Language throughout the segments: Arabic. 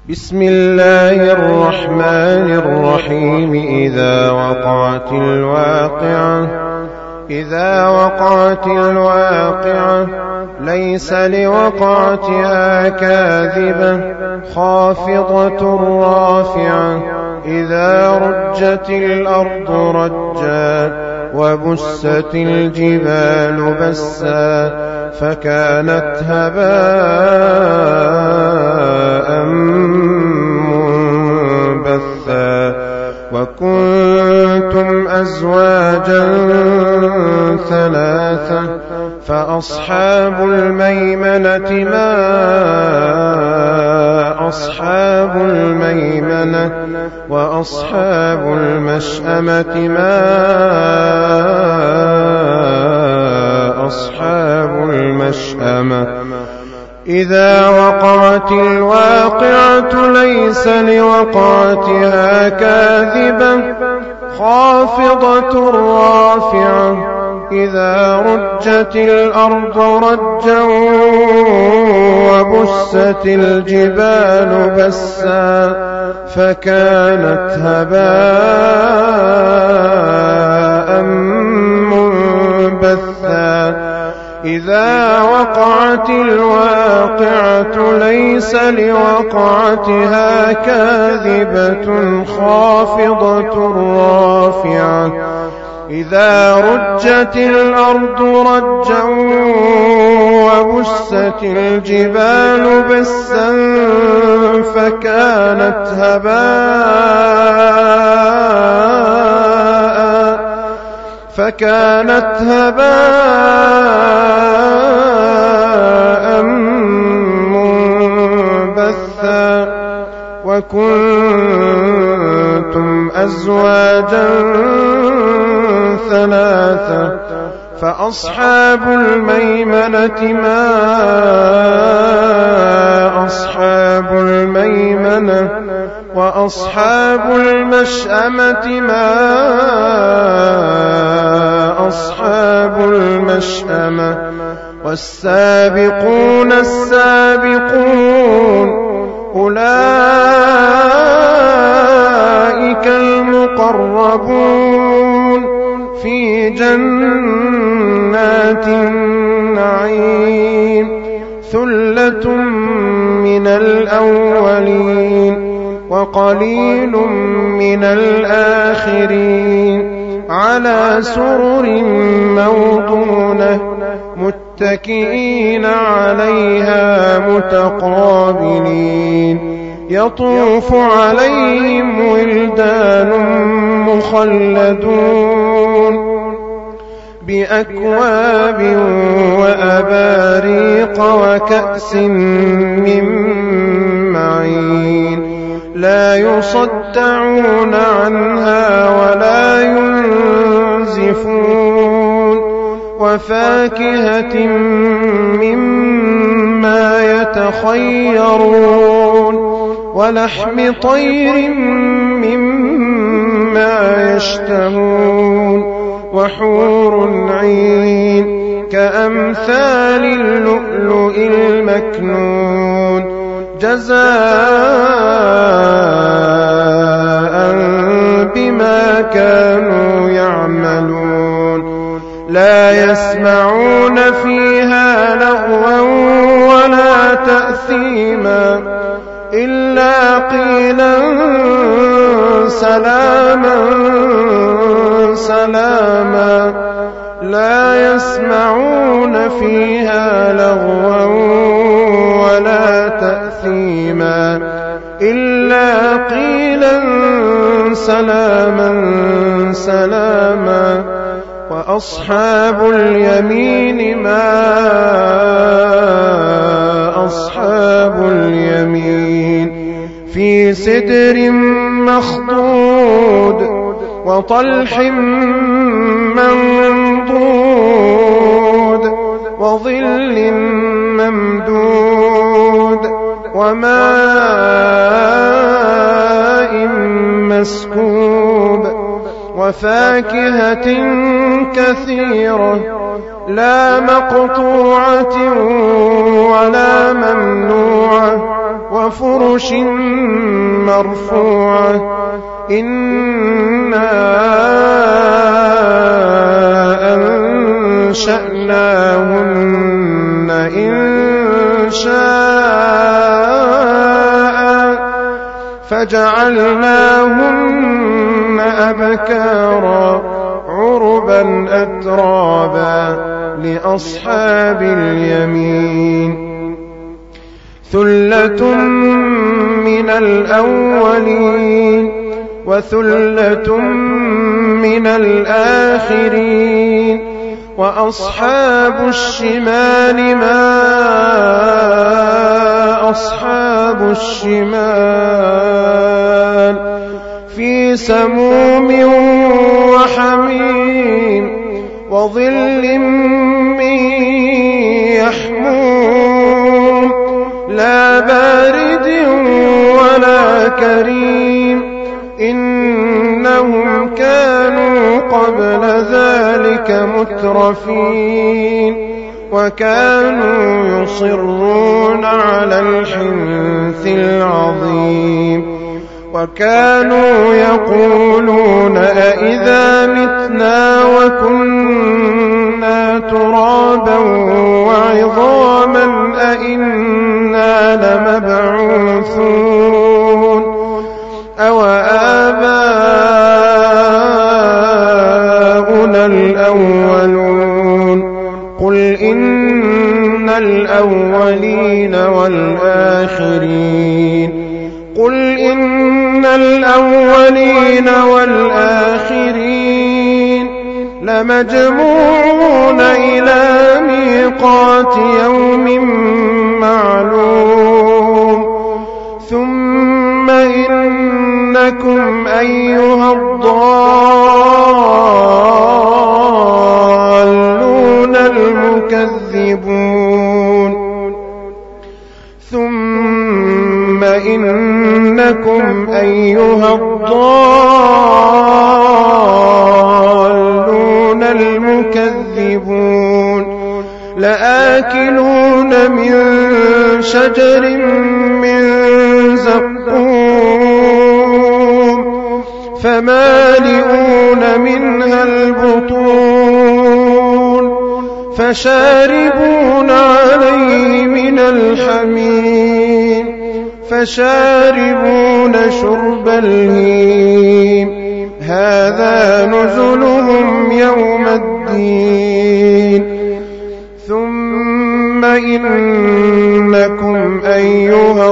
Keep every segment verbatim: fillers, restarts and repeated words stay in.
بسم الله الرحمن الرحيم. إذا وقعت الواقعة إذا وقعت الواقعة ليس لوقعتها كاذبة خافضة رافعة. إذا رجت الأرض رجا وبست الجبال بسا فكانت هباء منبثا. وكنتم أزواجا ثلاثة فأصحاب الميمنة ما أصحاب الميمنة وأصحاب المشأمة ما أصحاب المشأمة. إذا وقعت الواقعة ليس لوقعتها كاذبة خافضة رافعة. إذا رجت الأرض رجا وبست الجبال بسا فكانت هباء منبثا. إذا وقعت الواقعة ليس لوقعتها كاذبة خافضة رافعة. إذا رجت الأرض رجا وبست الجبال بسا فكانت هباء فكانت هباء منبثا. وكنتم أزواجا ثلاثة فأصحاب الميمنة ما أصحاب الميمنة وأصحاب المشأمة ما أصحاب المشأمة. والسابقون السابقون أولئك المقربون في جنات النعيم. ثلة من الأولين وقليل من الآخرين. على سرر موضونة متكئين عليها متقابلين. يطوف عليهم ولدان مخلدون بأكواب وأباريق وكأس من معين. لا يصدعون عنها ولا ينزفون. وفاكهة مما يتخيرون ولحم طير مما يشتهون. وحور عين كأمثال اللؤلؤ المكنون جزاء بما كانوا يعملون. لا يسمعون فيها لغوا ولا تأثيما إلا قيلا سلاما سلاما. لا يسمعون فيها لغوا ولا تأثيما إلا قيلا سلاما سلاما. وأصحاب اليمين ما أصحاب اليمين. في سدر مخضود وطلح منضود وظل ممدود وماء مسكوب. وفاكهة كثيرة لا مقطوعة ولا ممنوعة وفرش مرفوعة إنا أنشأناهن إن شاء فجعلناهن أبكارا عربا أترابا لأصحاب اليمين ثلة من الأولين وثلة من الآخرين وأصحاب الشمال ما أصحاب الشمال في سموم وحميم وظل من يحموم لا بارد ولا كريم إنهم كانوا قبل ذلك مترفين وكانوا يصرون على الحنث العظيم وكانوا يقولون أئذا متنا وكنا ترابا وعظاما أئنا لمبعوثون أو آباؤنا الأولون قل إن الأولين والآخرين قل إن الأولين والآخرين لمجموعون إلى ميقات يوم معلوم ثم إنكم أيها الضالون المكذبون ثم إنكم أيها الضالون المكذبون لآكلون من شجر من زقوم فمالئون منها البطون فشاربون عليه من الحميم فشاربون شرب الهيم هذا نزلهم يوم الدين ثم إنكم أيها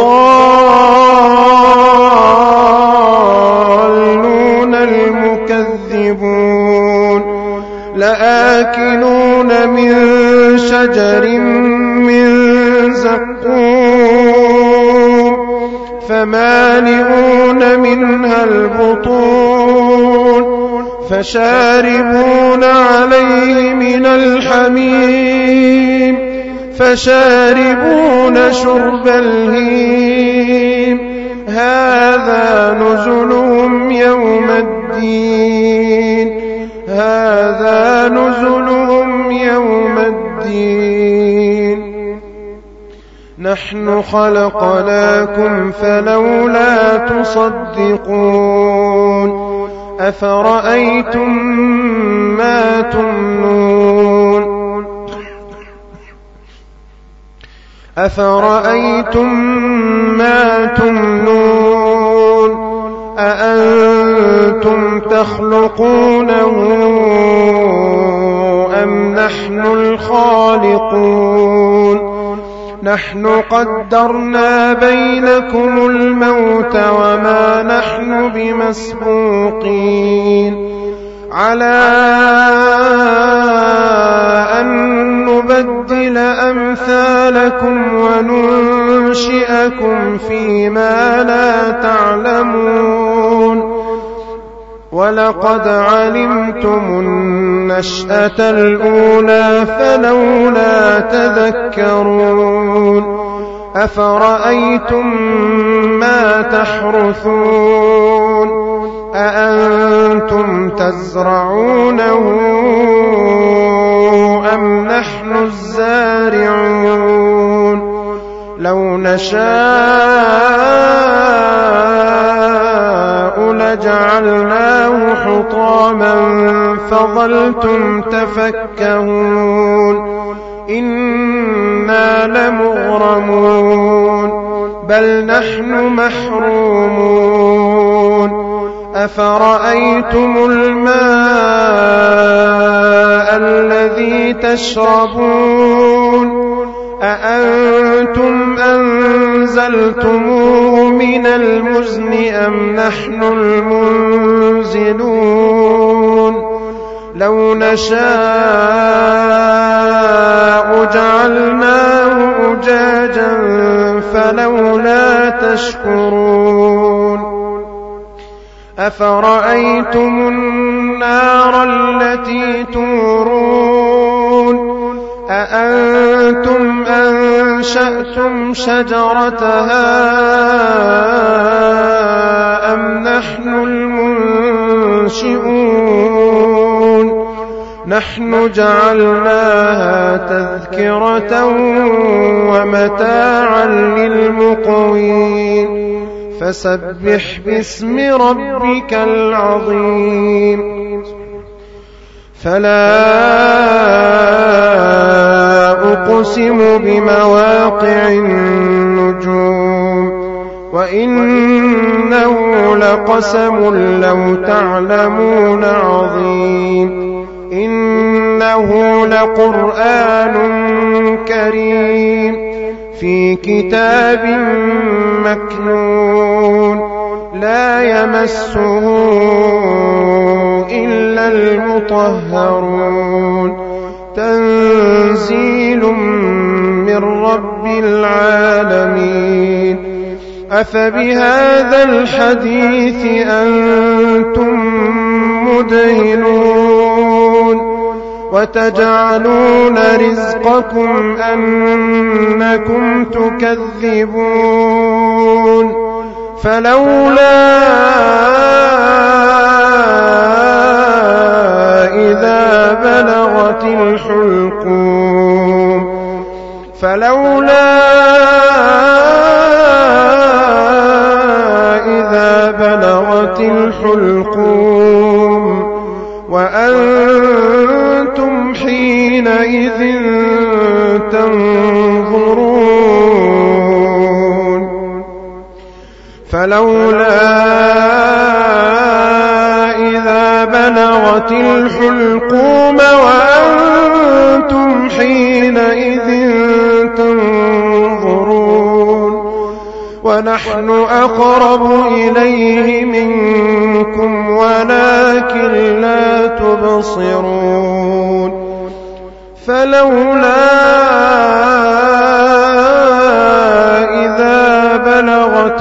الضالون المكذبون لآكلون من شجر من زقوم فمالئون منها البطون فشاربون عليه من الحميم فشاربون شرب الهيم هذا نزلهم يوم الدين هذا نزلهم يوم الدين نحن خلقناكم فلولا تصدقون أفرأيتم ما تمنون أفرأيتم ما تمنون أأنتم تخلقونه أم نحن الخالقون نحن قدرنا بينكم الموت وما نحن بمسبوقين على أن نبدل أمثالكم وننشئكم فيما لا تعلمون ولقد علمتم النشأة الأولى فلولا تذكرون أفرأيتم ما تحرثون أأنتم تزرعونه أم نحن الزارعون لو نشاء لجعلناه حطاما فظلتم تفكهون إنا لمغرمون بل نحن محرومون أفرأيتم الماء الذي تشربون أأنتم أنزلتموه من المزن أم نحن المنزلون لو نشاء جعلناه أجاجا فلولا تشكرون أفرأيتم النار التي تورون أأنتم أنشأتم شجرتها أم نحن المنشئون نحن جعلناها تذكرة ومتاعا للمقوين فسبح باسم ربك العظيم فلا أقسم بمواقع النجوم وإنه لقسم لو تعلمون عظيم إنه لقرآن كريم في كتاب مكنون لا يمسه إلا المطهرون تنزيل من رب العالمين أفبهذا الحديث أنتم مدهنون وتجعلون رزقكم أنكم تكذبون فلولا إذا بلغت الحلقوم فلولا إذا بلغت الحلقوم وأنتم حينئذ تنظرون فلولا إذا بلغت الحلقوم وأنتم حينئذ تنظرون ونحن أقرب إليه منكم ولكن لا تبصرون فلولا إذا بلغت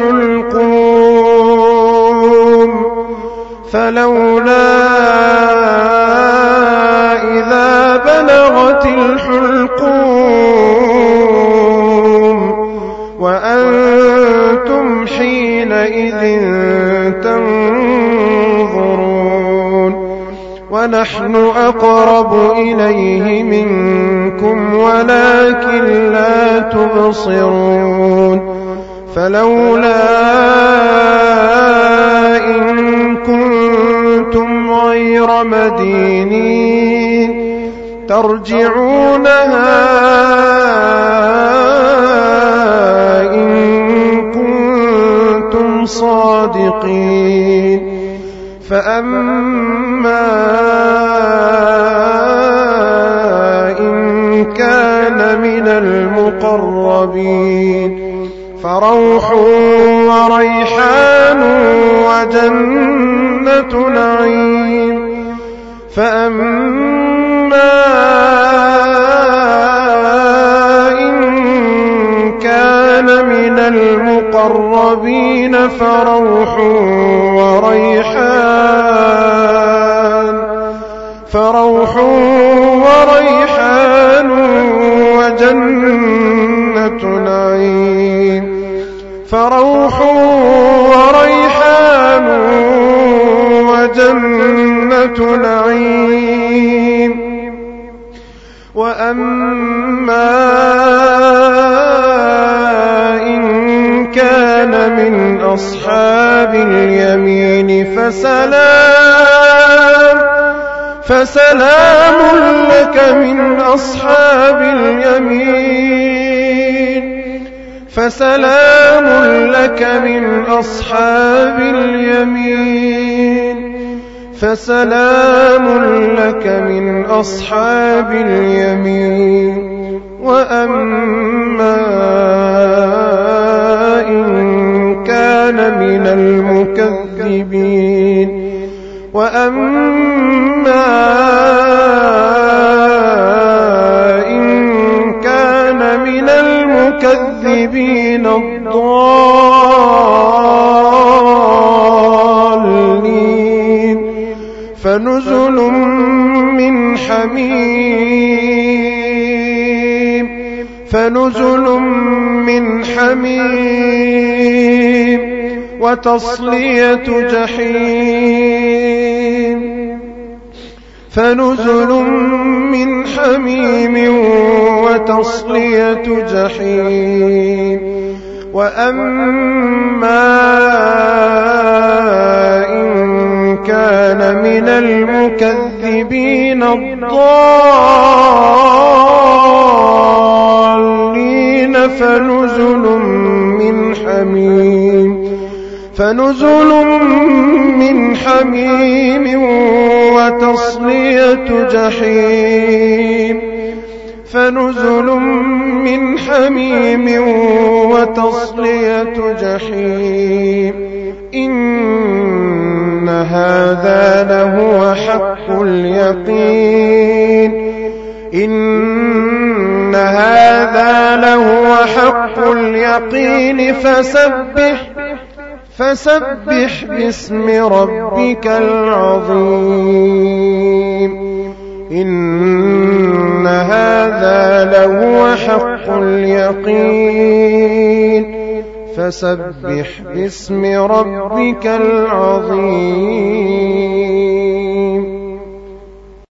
الحلقوم فلولا إذا بلغت الحلقوم وأنتم حينئذ تنظرون ونحن أقرب إليه منكم ولكن لا تبصرون فلولا إن كنتم غير مدينين ترجعونها إن كنتم صادقين فأما إن كان من المقربين فروح وريحان وجنة نعيم فأما إن كان من المقربين فروح وريحان فروح وريحان وجنة نعيم فروح وريحان وجنة نعيم وأما إن كان من أصحاب اليمين فسلام فسلام لك من أصحاب اليمين فسلام لك من أصحاب اليمين فسلام لك من أصحاب اليمين وأما إن كان من المكذبين وأما إن كان من المكذبين الضالين فنزل من حميم فنزل من حميم وتصلية جحيم فنزل من حميم وتصلية جحيم وأما إن كان من المكذبين الضالين فنزل من حميم فنزل من حميم وتصلية جحيم فنزل من حميم وتصلية جحيم إن هذا لهو حق اليقين إن هذا لهو حق اليقين فسبح فسبح باسم ربك العظيم إن هذا لهو حق اليقين فسبح باسم ربك العظيم